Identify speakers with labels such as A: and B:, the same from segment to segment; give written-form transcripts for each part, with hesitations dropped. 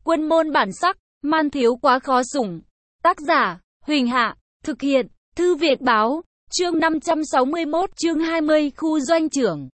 A: Quân môn bản sắc, man thiếu quá khó sủng. Tác giả, Huỳnh Hạ, thực hiện, Thư Việt Báo, chương 561 chương 20 khu doanh trưởng.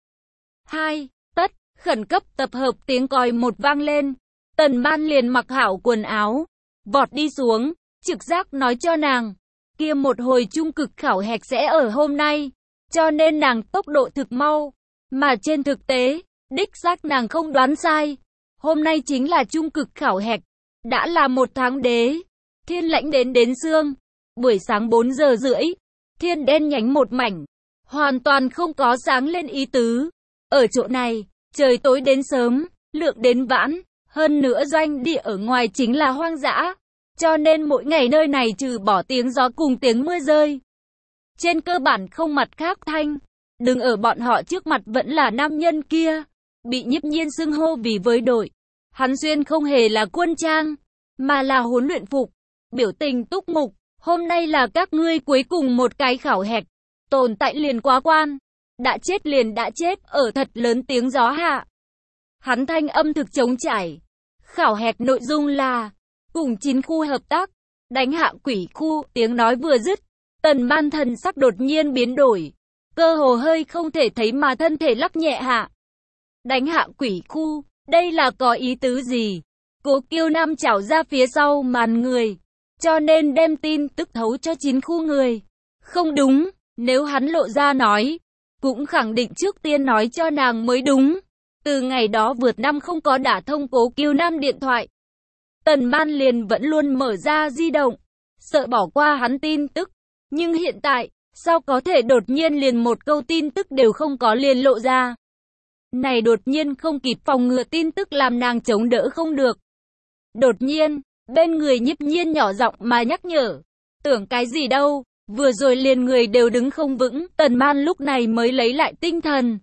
A: 2. Tất, khẩn cấp tập hợp tiếng còi một vang lên. Tần Ban liền mặc hảo quần áo, vọt đi xuống, trực giác nói cho nàng, kia một hồi trung cực khảo hạch sẽ ở hôm nay, cho nên nàng tốc độ thực mau, mà trên thực tế, đích xác nàng không đoán sai. Hôm nay chính là trung cực khảo hạch, đã là 1 tháng đế, thiên lãnh đến sương, buổi sáng 4 giờ rưỡi, thiên đen nhánh một mảnh, hoàn toàn không có sáng lên ý tứ. Ở chỗ này, trời tối đến sớm, lượng đến vãn, hơn nữa doanh địa ở ngoài chính là hoang dã, cho nên mỗi ngày nơi này trừ bỏ tiếng gió cùng tiếng mưa rơi, trên cơ bản không mặt khác thanh. Đừng ở bọn họ trước mặt vẫn là nam nhân kia, bị Nhiếp Nhiên xưng hô vì với đội. Hắn xuyên không hề là quân trang, mà là huấn luyện phục, biểu tình túc mục. Hôm nay là các ngươi cuối cùng một cái khảo hạch, tồn tại liền quá quan, đã chết liền đã chết, ở thật lớn tiếng gió hạ. Hắn thanh âm thực chống trải. Khảo hạch nội dung là cùng 9 khu hợp tác, đánh hạ quỷ khu. Tiếng nói vừa dứt, Tần Ban thần sắc đột nhiên biến đổi, cơ hồ hơi không thể thấy mà thân thể lắc nhẹ hạ. Đánh hạ quỷ khu, đây là có ý tứ gì? Cố Kiêu Nam chảo ra phía sau màn người, cho nên đem tin tức thấu cho 9 khu người. Không đúng, nếu hắn lộ ra nói, cũng khẳng định trước tiên nói cho nàng mới đúng. Từ ngày đó vượt năm không có đả thông Cố Kiêu Nam điện thoại, Tần Ban liền vẫn luôn mở ra di động, sợ bỏ qua hắn tin tức. Nhưng hiện tại, sao có thể đột nhiên liền một câu tin tức đều không có liền lộ ra? Này đột nhiên không kịp phòng ngừa tin tức làm nàng chống đỡ không được. Đột nhiên, bên người Nhiếp Nhiên nhỏ giọng mà nhắc nhở. Tưởng cái gì đâu, vừa rồi liền người đều đứng không vững. Tần Ban lúc này mới lấy lại tinh thần,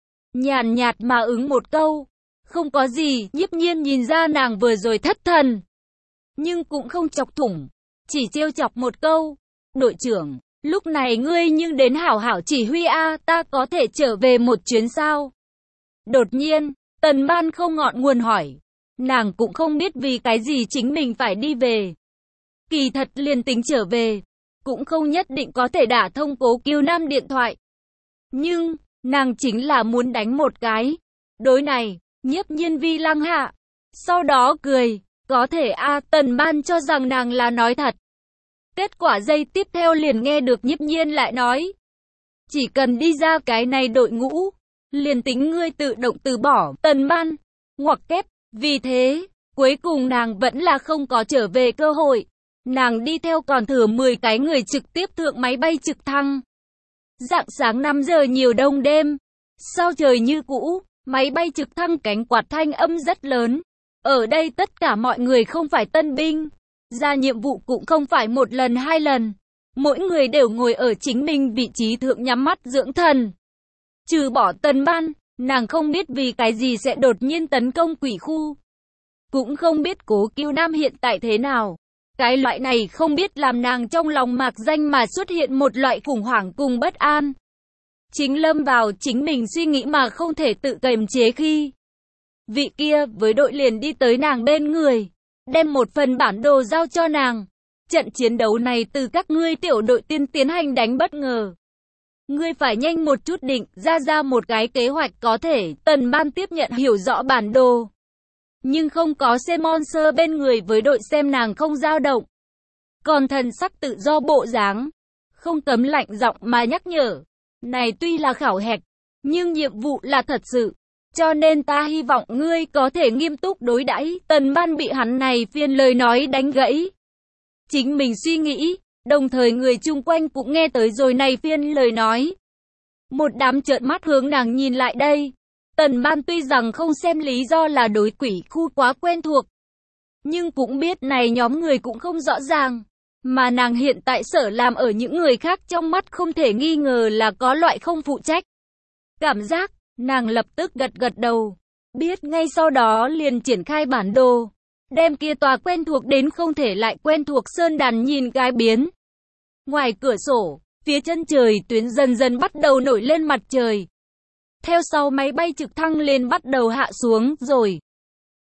A: nhàn nhạt mà ứng một câu. Không có gì. Nhiếp Nhiên nhìn ra nàng vừa rồi thất thần, nhưng cũng không chọc thủng, chỉ trêu chọc một câu. Đội trưởng, lúc này ngươi nhưng đến hảo hảo chỉ huy a, ta có thể trở về một chuyến sao? Đột nhiên, Tần Ban không ngọn nguồn hỏi. Nàng cũng không biết vì cái gì chính mình phải đi về. Kỳ thật liền tính trở về, cũng không nhất định có thể đả thông Cố Kiêu Nam điện thoại. Nhưng, nàng chính là muốn đánh một cái. Đối này, Nhiếp Nhiên vi lăng hạ, sau đó cười. Có thể a, Tần Ban cho rằng nàng là nói thật. Kết quả giây tiếp theo liền nghe được Nhiếp Nhiên lại nói. Chỉ cần đi ra cái này đội ngũ, liền tính ngươi tự động từ bỏ. Tần Ban, ngoặc kép. Vì thế, cuối cùng nàng vẫn là không có trở về cơ hội. Nàng đi theo còn thừa 10 cái người trực tiếp thượng máy bay trực thăng. Rạng sáng 5 giờ nhiều đông đêm, sao trời như cũ, máy bay trực thăng cánh quạt thanh âm rất lớn. Ở đây tất cả mọi người không phải tân binh, ra nhiệm vụ cũng không phải 1 lần 2 lần. Mỗi người đều ngồi ở chính mình vị trí thượng nhắm mắt dưỡng thần. Trừ bỏ Tần Ban, nàng không biết vì cái gì sẽ đột nhiên tấn công quỷ khu. Cũng không biết Cố Kiêu Nam hiện tại thế nào. Cái loại này không biết làm nàng trong lòng mạc danh mà xuất hiện một loại khủng hoảng cùng bất an. Chính lâm vào chính mình suy nghĩ mà không thể tự kiềm chế khi vị kia với đội liền đi tới nàng bên người, đem một phần bản đồ giao cho nàng. Trận chiến đấu này từ các ngươi tiểu đội tiên tiến hành đánh bất ngờ. Ngươi phải nhanh một chút định ra một cái kế hoạch có thể. Tần Ban tiếp nhận hiểu rõ bản đồ, nhưng không có Simon Sơ bên người với đội xem nàng không dao động, còn thần sắc tự do bộ dáng, không cấm lạnh giọng mà nhắc nhở. Này tuy là khảo hạch, nhưng nhiệm vụ là thật sự, cho nên ta hy vọng ngươi có thể nghiêm túc đối đãi. Tần Ban bị hắn này phiên lời nói đánh gãy. Chính mình suy nghĩ, đồng thời người chung quanh cũng nghe tới rồi này phiên lời nói. Một đám trợn mắt hướng nàng nhìn lại đây. Tần Ban tuy rằng không xem lý do là đối quỷ khu quá quen thuộc, nhưng cũng biết này nhóm người cũng không rõ ràng. Mà nàng hiện tại sở làm ở những người khác trong mắt không thể nghi ngờ là có loại không phụ trách cảm giác. Nàng lập tức gật đầu, biết ngay sau đó liền triển khai bản đồ, đem kia tòa quen thuộc đến không thể lại quen thuộc sơn đàn nhìn cái biến. Ngoài cửa sổ, phía chân trời tuyến dần dần bắt đầu nổi lên mặt trời. Theo sau máy bay trực thăng lên bắt đầu hạ xuống rồi.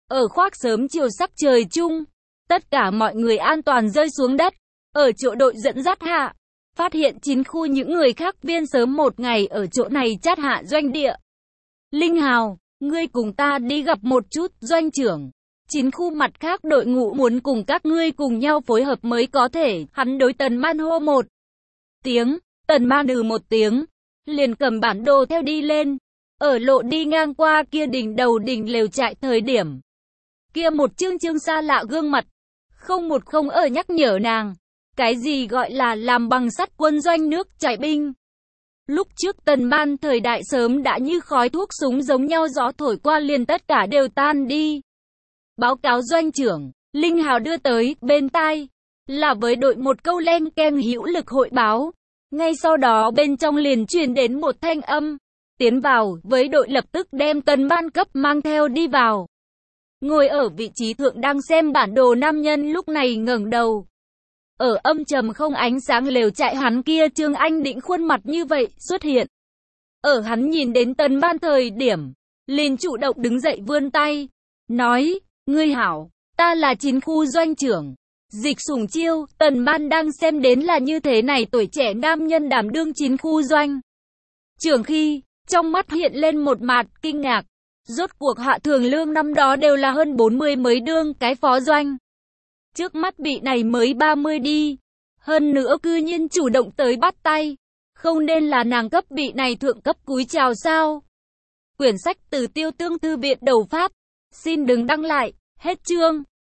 A: Ở khoác sớm chiều sắc trời chung, tất cả mọi người an toàn rơi xuống đất. Ở chỗ đội dẫn dắt hạ, phát hiện 9 khu những người khác viên sớm một ngày ở chỗ này chát hạ doanh địa. Linh Hào, ngươi cùng ta đi gặp một chút, doanh trưởng. 9 khu mặt khác đội ngũ muốn cùng các ngươi cùng nhau phối hợp mới có thể, hắn đối Tần Man hô một tiếng, Tần Man một tiếng, liền cầm bản đồ theo đi lên. Ở lộ đi ngang qua kia đỉnh đầu đỉnh lều trại thời điểm, kia một chương xa lạ gương mặt, không một không ở nhắc nhở nàng, cái gì gọi là làm bằng sắt quân doanh nước chảy binh. Lúc trước Tần Man thời đại sớm đã như khói thuốc súng giống nhau, gió thổi qua liền tất cả đều tan đi. Báo cáo doanh trưởng, Linh Hào đưa tới bên tai là với đội một câu len keng hữu lực hội báo. Ngay sau đó bên trong liền truyền đến một thanh âm, tiến vào, với đội lập tức đem Tần Man cấp mang theo đi vào. Ngồi ở vị trí thượng đang xem bản đồ nam nhân lúc này ngẩng đầu. Ở âm trầm không ánh sáng lều trại hắn kia Trương Anh định khuôn mặt như vậy xuất hiện. Ở hắn nhìn đến Tần Man thời điểm, liền chủ động đứng dậy vươn tay, nói, ngươi hảo, ta là 9 khu doanh trưởng. Dịch Sủng Chiêu. Tần Man đang xem đến là như thế này tuổi trẻ nam nhân đảm đương 9 khu doanh trưởng khi, trong mắt hiện lên một mạt kinh ngạc. Rốt cuộc hạ thường lương năm đó đều là hơn 40 mới đương cái phó doanh. Trước mắt bị này mới 30 đi. Hơn nữa cư nhiên chủ động tới bắt tay. Không nên là nàng cấp bị này thượng cấp cúi chào sao? Quyển sách từ Tiêu Tương Thư viện đầu Pháp. Xin đừng đăng lại. Hết chương.